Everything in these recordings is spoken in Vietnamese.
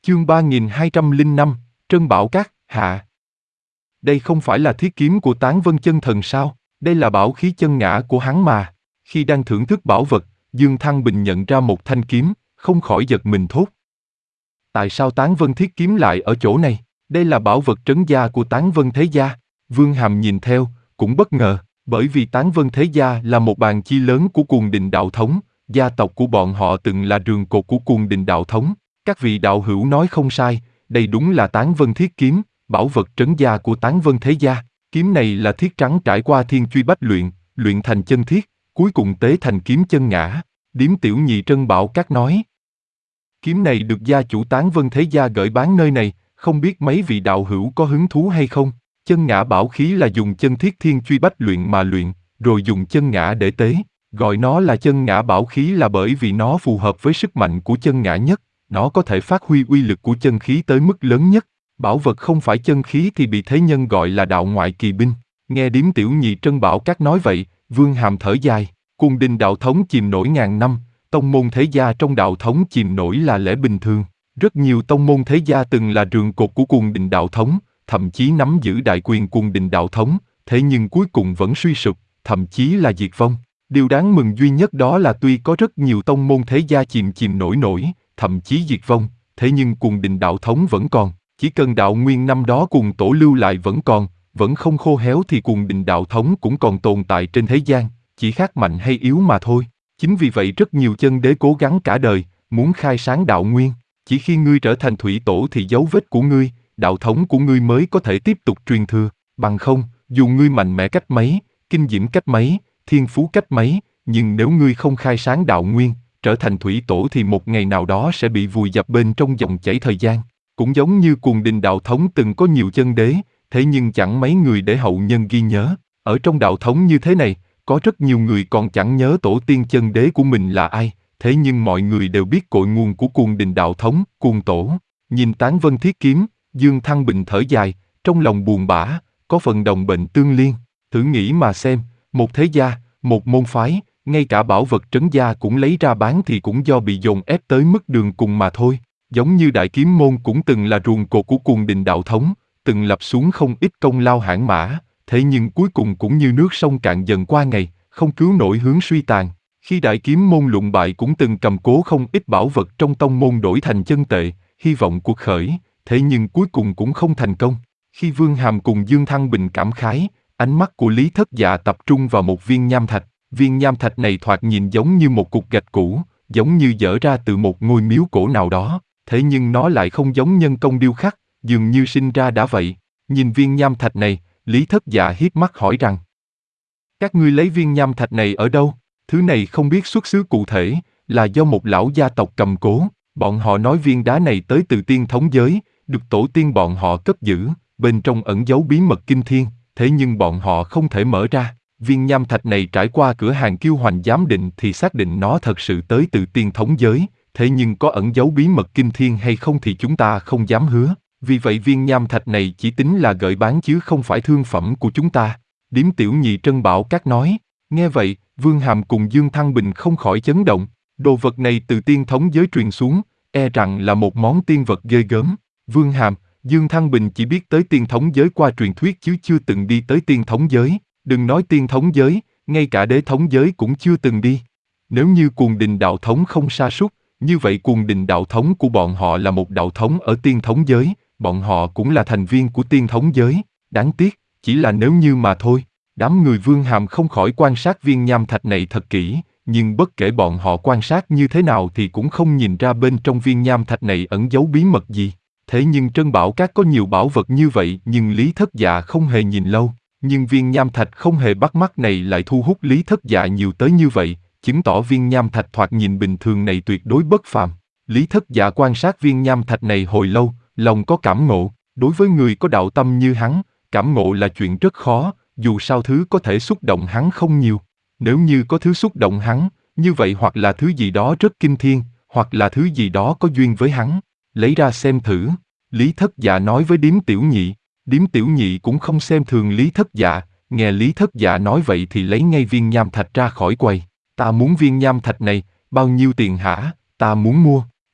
Chương 3205, Trân Bảo Các, hạ. Đây không phải là thiết kiếm của Tán Vân Chân Thần sao? Đây là bảo khí chân ngã của hắn mà. Khi đang thưởng thức bảo vật, Dương Thăng Bình nhận ra một thanh kiếm, không khỏi giật mình thốt. Tại sao Tán Vân thiết kiếm lại ở chỗ này? Đây là bảo vật trấn gia của Tán Vân Thế Gia. Vương Hàm nhìn theo, cũng bất ngờ, bởi vì Tán Vân Thế Gia là một bàn chi lớn của Cuồng Đình Đạo Thống, gia tộc của bọn họ từng là rường cột của Cuồng Đình Đạo Thống. Các vị đạo hữu nói không sai, đây đúng là Tán Vân thiết kiếm, bảo vật trấn gia của Tán Vân Thế Gia. Kiếm này là thiết trắng trải qua thiên truy bách luyện, luyện thành chân thiết, cuối cùng tế thành kiếm chân ngã. Điếm Tiểu Nhị Trân Bảo Các nói. Kiếm này được gia chủ Tán Vân Thế Gia gửi bán nơi này, không biết mấy vị đạo hữu có hứng thú hay không? Chân ngã bảo khí là dùng chân thiết thiên truy bách luyện mà luyện, rồi dùng chân ngã để tế. Gọi nó là chân ngã bảo khí là bởi vì nó phù hợp với sức mạnh của chân ngã nhất, nó có thể phát huy uy lực của chân khí tới mức lớn nhất. Bảo vật không phải chân khí thì bị thế nhân gọi là đạo ngoại kỳ binh. Nghe Điếm Tiểu Nhị Trân Bảo Các nói vậy, Vương Hàm thở dài. Cuồng Đình Đạo Thống chìm nổi ngàn năm, tông môn thế gia trong đạo thống chìm nổi là lẽ bình thường. Rất nhiều tông môn thế gia từng là rường cột của Cuồng Đình Đạo Thống, thậm chí nắm giữ đại quyền Cuồng Đình Đạo Thống, thế nhưng cuối cùng vẫn suy sụp, thậm chí là diệt vong. Điều đáng mừng duy nhất đó là tuy có rất nhiều tông môn thế gia chìm nổi, thậm chí diệt vong, thế nhưng Cuồng Đình Đạo Thống vẫn còn. Chỉ cần đạo nguyên năm đó Cuồng Tổ lưu lại vẫn còn, vẫn không khô héo thì Cuồng Đình Đạo Thống cũng còn tồn tại trên thế gian, chỉ khác mạnh hay yếu mà thôi. Chính vì vậy rất nhiều chân đế cố gắng cả đời, muốn khai sáng đạo nguyên. Chỉ khi ngươi trở thành thủy tổ thì dấu vết của ngươi, đạo thống của ngươi mới có thể tiếp tục truyền thừa. Bằng không, dù ngươi mạnh mẽ cách mấy, kinh diễm cách mấy, thiên phú cách mấy, nhưng nếu ngươi không khai sáng đạo nguyên, trở thành thủy tổ thì một ngày nào đó sẽ bị vùi dập bên trong dòng chảy thời gian. Cũng giống như Cuồng Đình Đạo Thống từng có nhiều chân đế, thế nhưng chẳng mấy người để hậu nhân ghi nhớ. Ở trong đạo thống như thế này, có rất nhiều người còn chẳng nhớ tổ tiên chân đế của mình là ai, thế nhưng mọi người đều biết cội nguồn của Cuồng Đình Đạo Thống, Cuồng Tổ. Nhìn Tán Vân thiết kiếm, Dương Thăng Bình thở dài, trong lòng buồn bã, có phần đồng bệnh tương liên. Thử nghĩ mà xem, một thế gia, một môn phái, ngay cả bảo vật trấn gia cũng lấy ra bán thì cũng do bị dồn ép tới mức đường cùng mà thôi. Giống như Đại Kiếm Môn cũng từng là ruồng cột của Cuồng Đình Đạo Thống, từng lập xuống không ít công lao hãn mã, thế nhưng cuối cùng cũng như nước sông cạn dần qua ngày, không cứu nổi hướng suy tàn. Khi Đại Kiếm Môn lụng bại cũng từng cầm cố không ít bảo vật trong tông môn đổi thành chân tệ, hy vọng cuộc khởi, thế nhưng cuối cùng cũng không thành công. Khi Vương Hàm cùng Dương Thăng Bình cảm khái, ánh mắt của Lý Thất Dạ tập trung vào một viên nham thạch. Viên nham thạch này thoạt nhìn giống như một cục gạch cũ, giống như dở ra từ một ngôi miếu cổ nào đó, thế nhưng nó lại không giống nhân công điêu khắc, dường như sinh ra đã vậy. Nhìn viên nham thạch này, Lý Thất Dạ hiếp mắt hỏi rằng: các ngươi lấy viên nham thạch này ở đâu? Thứ này không biết xuất xứ cụ thể, là do một lão gia tộc cầm cố. Bọn họ nói viên đá này tới từ tiên thống giới, được tổ tiên bọn họ cất giữ, bên trong ẩn giấu bí mật kinh thiên, thế nhưng bọn họ không thể mở ra. Viên nham thạch này trải qua cửa hàng Kiêu Hoành giám định thì xác định nó thật sự tới từ tiên thống giới, thế nhưng có ẩn giấu bí mật kinh thiên hay không thì chúng ta không dám hứa. Vì vậy viên nham thạch này chỉ tính là gửi bán chứ không phải thương phẩm của chúng ta. Điếm Tiểu Nhị Trân Bảo Các nói. Nghe vậy, Vương Hàm cùng Dương Thăng Bình không khỏi chấn động. Đồ vật này từ tiên thống giới truyền xuống, e rằng là một món tiên vật ghê gớm. Vương Hàm, Dương Thăng Bình chỉ biết tới tiên thống giới qua truyền thuyết chứ chưa từng đi tới tiên thống giới. Đừng nói tiên thống giới, ngay cả đế thống giới cũng chưa từng đi. Nếu như Cuồng Đình Đạo Thống không sa sút, như vậy Cuồng Đình Đạo Thống của bọn họ là một đạo thống ở tiên thống giới, bọn họ cũng là thành viên của tiên thống giới. Đáng tiếc, chỉ là nếu như mà thôi. Đám người Vương Hàm không khỏi quan sát viên nham thạch này thật kỹ, nhưng bất kể bọn họ quan sát như thế nào thì cũng không nhìn ra bên trong viên nham thạch này ẩn giấu bí mật gì. Thế nhưng Trân Bảo Các có nhiều bảo vật như vậy nhưng Lý Thất Dạ không hề nhìn lâu. Nhưng viên nham thạch không hề bắt mắt này lại thu hút Lý Thất Dạ nhiều tới như vậy, chứng tỏ viên nham thạch thoạt nhìn bình thường này tuyệt đối bất phàm. Lý Thất Dạ quan sát viên nham thạch này hồi lâu, lòng có cảm ngộ. Đối với người có đạo tâm như hắn, cảm ngộ là chuyện rất khó, dù sao thứ có thể xúc động hắn không nhiều. Nếu như có thứ xúc động hắn, như vậy hoặc là thứ gì đó rất kinh thiên, hoặc là thứ gì đó có duyên với hắn. Lấy ra xem thử. Lý Thất Dạ nói với Điếm Tiểu Nhị. Điếm Tiểu Nhị cũng không xem thường Lý Thất Dạ, nghe Lý Thất Dạ nói vậy thì lấy ngay viên nham thạch ra khỏi quầy. Ta muốn viên nham thạch này, bao nhiêu tiền hả? Ta muốn mua.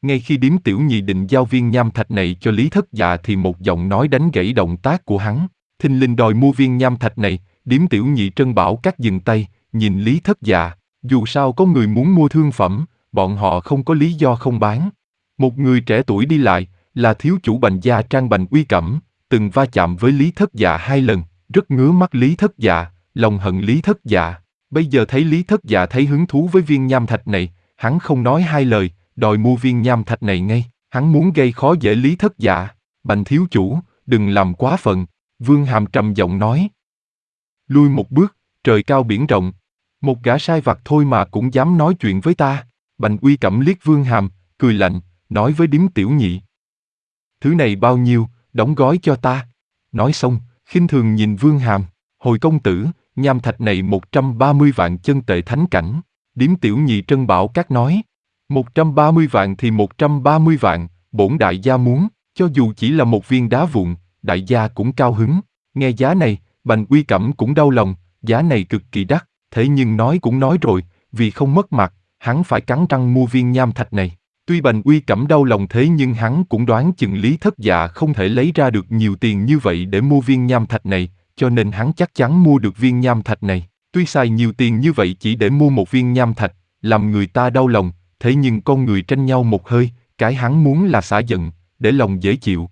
Ngay khi Điếm Tiểu Nhị định giao viên nham thạch này cho Lý Thất Dạ thì một giọng nói đánh gãy động tác của hắn. Thinh linh đòi mua viên nham thạch này. Điếm Tiểu Nhị Trân Bảo Các dừng tay, nhìn Lý Thất Dạ. Dù sao có người muốn mua thương phẩm, bọn họ không có lý do không bán. Một người trẻ tuổi đi lại, là thiếu chủ Bành gia Trang Bành Uy Cẩm, từng va chạm với Lý Thất Dạ 2 lần, rất ngứa mắt Lý Thất Dạ, lòng hận Lý Thất Dạ. Bây giờ thấy Lý Thất Dạ thấy hứng thú với viên nham thạch này, hắn không nói hai lời, đòi mua viên nham thạch này ngay. Hắn muốn gây khó dễ Lý Thất Dạ. Bành thiếu chủ, đừng làm quá phận. Vương Hàm trầm giọng nói. Lui một bước, trời cao biển rộng. Một gã sai vặt thôi mà cũng dám nói chuyện với ta. Bành Uy Cẩm liếc Vương Hàm, cười lạnh, nói với Điếm Tiểu Nhị. Thứ này bao nhiêu, đóng gói cho ta. Nói xong, khinh thường nhìn Vương Hàm. Hồi công tử, nham thạch này 130 vạn chân tệ thánh cảnh. Điếm Tiểu Nhị Trân Bảo Các nói. 130 vạn thì 130 vạn, bổn đại gia muốn, cho dù chỉ là một viên đá vụn, đại gia cũng cao hứng. Nghe giá này, Bành Uy Cẩm cũng đau lòng, giá này cực kỳ đắt, thế nhưng nói cũng nói rồi, vì không mất mặt, hắn phải cắn răng mua viên nham thạch này. Tuy Bành Uy Cẩm đau lòng thế nhưng hắn cũng đoán chừng Lý Thất Dạ không thể lấy ra được nhiều tiền như vậy để mua viên nham thạch này, cho nên hắn chắc chắn mua được viên nham thạch này. Tuy xài nhiều tiền như vậy chỉ để mua một viên nham thạch, làm người ta đau lòng, thế nhưng con người tranh nhau một hơi, cái hắn muốn là xả giận, để lòng dễ chịu.